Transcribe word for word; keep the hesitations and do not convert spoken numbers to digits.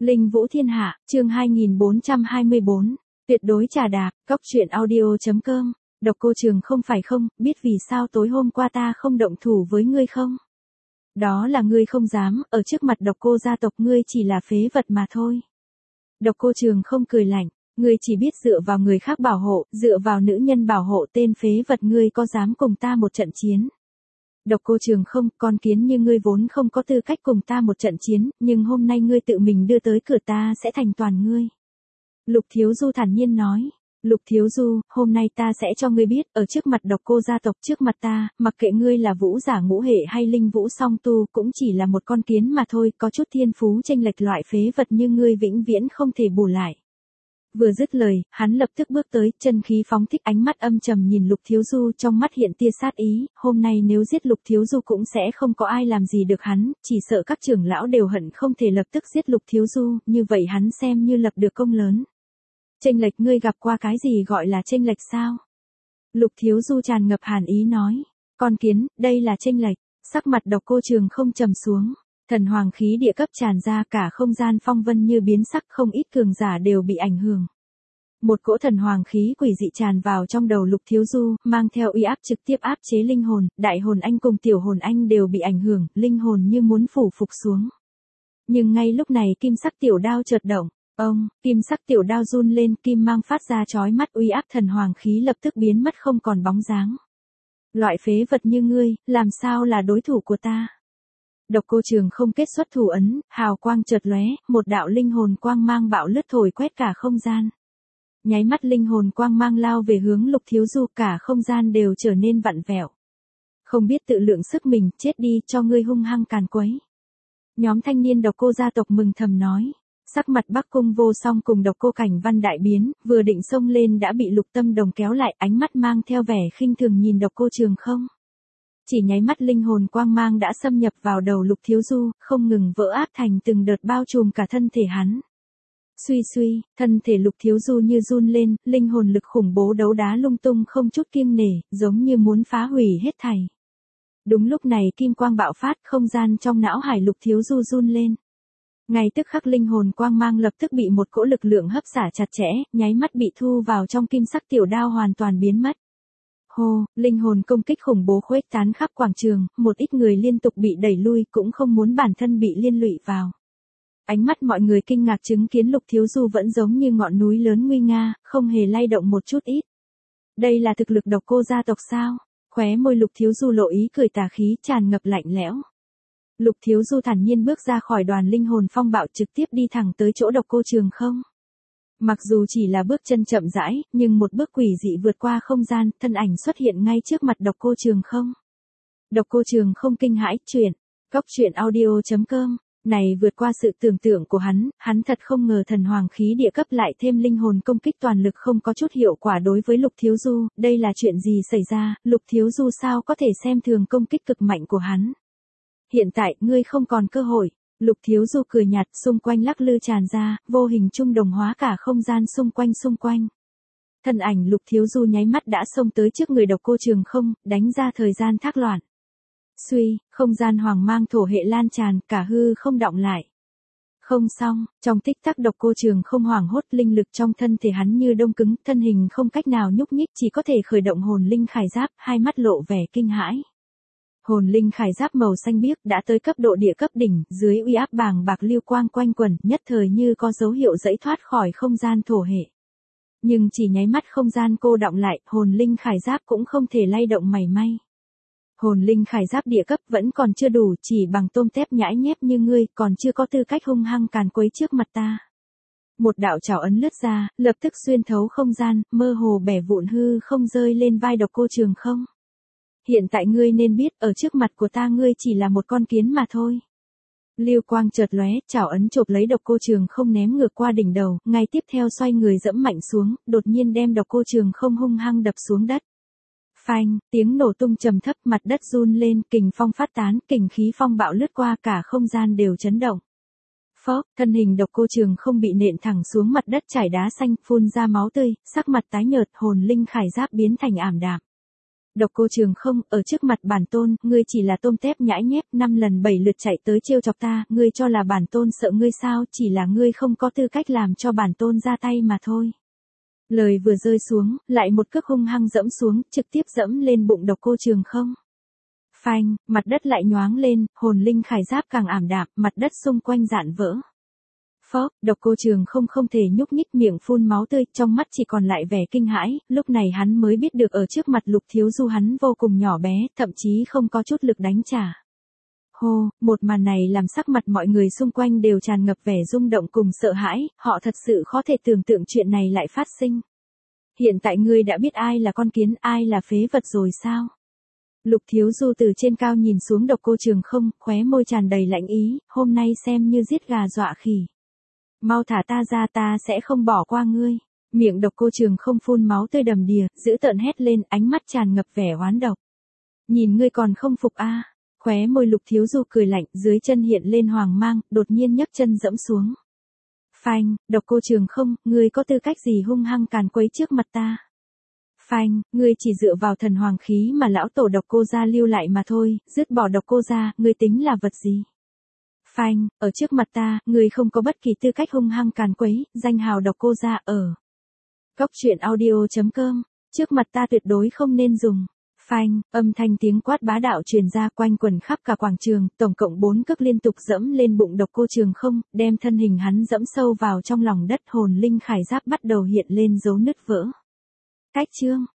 Linh Vũ Thiên Hạ, chương hai nghìn bốn trăm hai mươi bốn. Tuyệt đối trà đạp, cóc truyện audio.com. Độc Cô Trường không phải không, biết vì sao tối hôm qua ta không động thủ với ngươi không? Đó là ngươi không dám, ở trước mặt Độc Cô gia tộc ngươi chỉ là phế vật mà thôi. Độc Cô Trường không cười lạnh, ngươi chỉ biết dựa vào người khác bảo hộ, dựa vào nữ nhân bảo hộ tên phế vật, ngươi có dám cùng ta một trận chiến? Độc Cô Trường không, con kiến như ngươi vốn không có tư cách cùng ta một trận chiến, nhưng hôm nay ngươi tự mình đưa tới cửa ta sẽ thành toàn ngươi. Lục Thiếu Du thản nhiên nói, Lục Thiếu Du, hôm nay ta sẽ cho ngươi biết, ở trước mặt Độc Cô gia tộc, trước mặt ta, mặc kệ ngươi là vũ giả ngũ hệ hay linh vũ song tu, cũng chỉ là một con kiến mà thôi, có chút thiên phú chênh lệch loại phế vật như ngươi vĩnh viễn không thể bù lại. Vừa dứt lời, hắn lập tức bước tới, chân khí phóng thích, ánh mắt âm trầm nhìn Lục Thiếu Du, trong mắt hiện tia sát ý, hôm nay nếu giết Lục Thiếu Du cũng sẽ không có ai làm gì được hắn, chỉ sợ các trưởng lão đều hận không thể lập tức giết Lục Thiếu Du, như vậy hắn xem như lập được công lớn. Chênh lệch, ngươi gặp qua cái gì gọi là chênh lệch sao? Lục Thiếu Du tràn ngập hàn ý nói, con kiến, đây là chênh lệch. Sắc mặt Độc Cô Trường không trầm xuống. Thần hoàng khí địa cấp tràn ra, cả không gian phong vân như biến sắc, không ít cường giả đều bị ảnh hưởng. Một cỗ thần hoàng khí quỷ dị tràn vào trong đầu Lục Thiếu Du, mang theo uy áp trực tiếp áp chế linh hồn, đại hồn anh cùng tiểu hồn anh đều bị ảnh hưởng, linh hồn như muốn phủ phục xuống. Nhưng ngay lúc này kim sắc tiểu đao chợt động, ông, kim sắc tiểu đao run lên, kim mang phát ra chói mắt, uy áp thần hoàng khí lập tức biến mất không còn bóng dáng. Loại phế vật như ngươi, làm sao là đối thủ của ta? Độc Cô Trường không kết xuất thủ ấn, hào quang chợt lóe, một đạo linh hồn quang mang bạo lướt thổi quét cả không gian. Nháy mắt linh hồn quang mang lao về hướng Lục Thiếu Du, cả không gian đều trở nên vặn vẹo. Không biết tự lượng sức mình, chết đi, cho ngươi hung hăng càn quấy. Nhóm thanh niên Độc Cô gia tộc mừng thầm nói. Sắc mặt Bắc Cung Vô Song cùng Độc Cô Cảnh Văn đại biến, vừa định xông lên đã bị Lục Tâm Đồng kéo lại, ánh mắt mang theo vẻ khinh thường nhìn Độc Cô Trường không. Chỉ nháy mắt linh hồn quang mang đã xâm nhập vào đầu Lục Thiếu Du, không ngừng vỡ áp thành từng đợt bao trùm cả thân thể hắn. Suy suy, thân thể Lục Thiếu Du như run lên, linh hồn lực khủng bố đấu đá lung tung không chút kiêng nể, giống như muốn phá hủy hết thảy. Đúng lúc này kim quang bạo phát, không gian trong não hải Lục Thiếu Du run lên. Ngay tức khắc linh hồn quang mang lập tức bị một cỗ lực lượng hấp xả chặt chẽ, nháy mắt bị thu vào trong kim sắc tiểu đao hoàn toàn biến mất. Hô, linh hồn công kích khủng bố khuếch tán khắp quảng trường, một ít người liên tục bị đẩy lui, cũng không muốn bản thân bị liên lụy vào. Ánh mắt mọi người kinh ngạc chứng kiến Lục Thiếu Du vẫn giống như ngọn núi lớn nguy nga, không hề lay động một chút ít. Đây là thực lực Độc Cô gia tộc sao? Khóe môi Lục Thiếu Du lộ ý cười tà khí, tràn ngập lạnh lẽo. Lục Thiếu Du thản nhiên bước ra khỏi đoàn linh hồn phong bạo, trực tiếp đi thẳng tới chỗ Độc Cô Trường không. Mặc dù chỉ là bước chân chậm rãi, nhưng một bước quỷ dị vượt qua không gian, thân ảnh xuất hiện ngay trước mặt Độc Cô Trường không. Độc Cô Trường không kinh hãi, truyện, cóc truyện audio.com, này vượt qua sự tưởng tượng của hắn, hắn thật không ngờ thần hoàng khí địa cấp lại thêm linh hồn công kích toàn lực không có chút hiệu quả đối với Lục Thiếu Du, đây là chuyện gì xảy ra, Lục Thiếu Du sao có thể xem thường công kích cực mạnh của hắn. Hiện tại, ngươi không còn cơ hội. Lục Thiếu Du cười nhạt, xung quanh lắc lư tràn ra, vô hình trung đồng hóa cả không gian xung quanh xung quanh. Thân ảnh Lục Thiếu Du nháy mắt đã xông tới trước người Độc Cô Trường không, đánh ra thời gian thác loạn. Suy, không gian hoàng mang thổ hệ lan tràn, cả hư không đọng lại. Không xong, trong tích tắc Độc Cô Trường không hoảng hốt, linh lực trong thân thể hắn như đông cứng, thân hình không cách nào nhúc nhích, chỉ có thể khởi động hồn linh khải giáp, hai mắt lộ vẻ kinh hãi. Hồn linh khải giáp màu xanh biếc đã tới cấp độ địa cấp đỉnh, dưới uy áp bàng bạc lưu quang quanh quẩn, nhất thời như có dấu hiệu giãy thoát khỏi không gian thổ hệ. Nhưng chỉ nháy mắt không gian cô đọng lại, hồn linh khải giáp cũng không thể lay động mảy may. Hồn linh khải giáp địa cấp vẫn còn chưa đủ, chỉ bằng tôm tép nhãi nhép như ngươi, còn chưa có tư cách hung hăng càn quấy trước mặt ta. Một đạo trảo ấn lướt ra, lập tức xuyên thấu không gian, mơ hồ bẻ vụn hư không rơi lên vai Độc Cô Trường không. Hiện tại ngươi nên biết, ở trước mặt của ta ngươi chỉ là một con kiến mà thôi. Lưu quang chợt lóe, chảo ấn chộp lấy Độc Cô Trường không ném ngược qua đỉnh đầu, ngay tiếp theo xoay người dẫm mạnh xuống, đột nhiên đem Độc Cô Trường không hung hăng đập xuống đất. Phanh, tiếng nổ tung trầm thấp, mặt đất run lên, kình phong phát tán, kình khí phong bạo lướt qua, cả không gian đều chấn động. Phốc, thân hình Độc Cô Trường không bị nện thẳng xuống mặt đất chảy đá xanh, phun ra máu tươi, sắc mặt tái nhợt, hồn linh khải giáp biến thành ảm đạm. Độc Cô Trường Không, ở trước mặt bản tôn, ngươi chỉ là tôm tép nhãi nhép, năm lần bảy lượt chạy tới trêu chọc ta, ngươi cho là bản tôn sợ ngươi sao, chỉ là ngươi không có tư cách làm cho bản tôn ra tay mà thôi. Lời vừa rơi xuống, lại một cước hung hăng dẫm xuống, trực tiếp dẫm lên bụng Độc Cô Trường Không. Phanh, mặt đất lại nhoáng lên, hồn linh khải giáp càng ảm đạm, mặt đất xung quanh rạn vỡ. Phó, Độc Cô Trường Không không thể nhúc nhích, miệng phun máu tươi, trong mắt chỉ còn lại vẻ kinh hãi, lúc này hắn mới biết được ở trước mặt Lục Thiếu Du hắn vô cùng nhỏ bé, thậm chí không có chút lực đánh trả. Hô, một màn này làm sắc mặt mọi người xung quanh đều tràn ngập vẻ rung động cùng sợ hãi, họ thật sự khó thể tưởng tượng chuyện này lại phát sinh. Hiện tại ngươi đã biết ai là con kiến, ai là phế vật rồi sao? Lục Thiếu Du từ trên cao nhìn xuống Độc Cô Trường Không, khóe môi tràn đầy lạnh ý, hôm nay xem như giết gà dọa khỉ. Mau thả ta ra, ta sẽ không bỏ qua ngươi. Miệng Độc Cô Trường Không phun máu tươi đầm đìa, dữ tợn hét lên, ánh mắt tràn ngập vẻ oán độc. Nhìn ngươi còn không phục a? À? Khóe môi Lục Thiếu Du cười lạnh, dưới chân hiện lên hoàng mang, đột nhiên nhấc chân dẫm xuống. Phanh, Độc Cô Trường Không, ngươi có tư cách gì hung hăng càn quấy trước mặt ta? Phanh, ngươi chỉ dựa vào thần hoàng khí mà lão tổ Độc Cô gia lưu lại mà thôi, dứt bỏ Độc Cô gia, ngươi tính là vật gì? Phanh, ở trước mặt ta, ngươi không có bất kỳ tư cách hung hăng càn quấy, danh hào Độc Cô gia ở. Góc truyện audio chấm com, trước mặt ta tuyệt đối không nên dùng. Phanh, âm thanh tiếng quát bá đạo truyền ra quanh quần khắp cả quảng trường, tổng cộng bốn cước liên tục dẫm lên bụng Độc Cô Trường Không, đem thân hình hắn dẫm sâu vào trong lòng đất, hồn linh khải giáp bắt đầu hiện lên dấu nứt vỡ. Cách chương